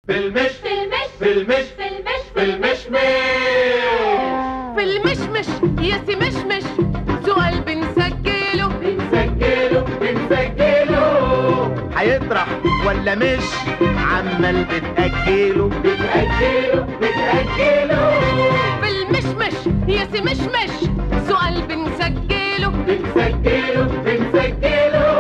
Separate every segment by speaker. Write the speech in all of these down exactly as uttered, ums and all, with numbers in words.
Speaker 1: في المش
Speaker 2: في المش
Speaker 1: في المش
Speaker 2: في المش
Speaker 1: في المشمش.
Speaker 3: في المشمش يا سي مشمش سؤال بنسجله
Speaker 1: بنسجله بنسجله.
Speaker 4: هيطرح ولا مش عمال بتأجله
Speaker 1: بتأجله بتأجله.
Speaker 3: في المشمش يا سي مشمش سؤال بنسجله
Speaker 1: بنسجله بنسجله.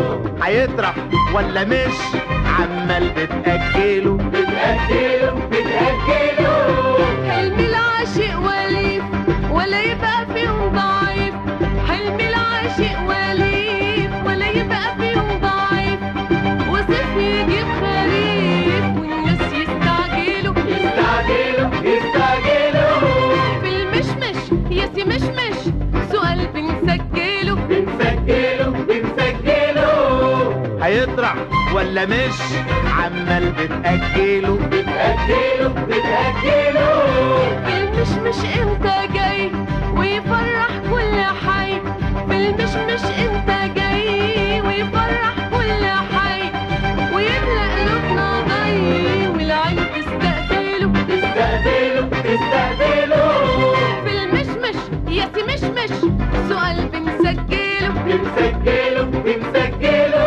Speaker 4: هيطرح ولا مش عمال بتأجله
Speaker 1: بتأجله بتأجله.
Speaker 3: حلم العاشق وليف ولا يبقى فيهم ضعيف. حلم العاشق وليف ولا يبقى فيهم ضعيف. وصيف يجيب خريف والناس يستعجلوا
Speaker 1: يستعجله يستعجله.
Speaker 3: في المشمش يا سي مشمش سؤال بنسجله
Speaker 1: بنسجله بنسجله.
Speaker 4: هيطرح ولا مش عمال بتأجله
Speaker 1: بتأجله بتأجله.
Speaker 3: في المشمش امتى جاي ويفرح كل حي. في المشمش امتى جاي ويفرح كل حي. ويملأ قلوبنا ضي والعين تستقبله
Speaker 1: تستقبله تستقبله.
Speaker 3: في المشمش يا سي مشمش سؤال بنسجله
Speaker 1: بنسجله بنسجله.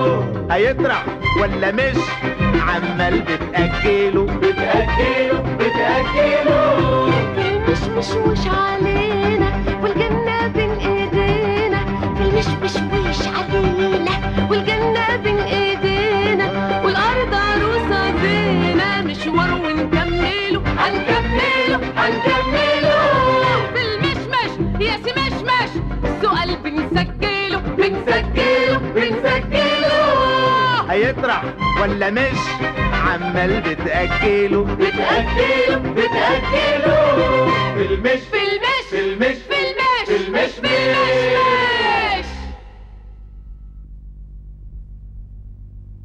Speaker 4: هيطرح ولا مش عمال بتأجله
Speaker 1: بتأجله بتأجله.
Speaker 3: في المشمش وش علينا والجنة بين ايدينا. في المشمش وش علينا والجنة بين ايدينا. والارض عروسة زينة مشوار ونكمله
Speaker 1: هنكمله هنكمله.
Speaker 3: في المشمش يا سي مشمش سؤال بنسجله
Speaker 1: بنسجله بنسجله.
Speaker 4: هيطرح ولا مش عمال بتأجله
Speaker 1: بتأجله بتأجله. في المش
Speaker 3: في المش
Speaker 1: في المش
Speaker 3: في المش
Speaker 1: في المشمش.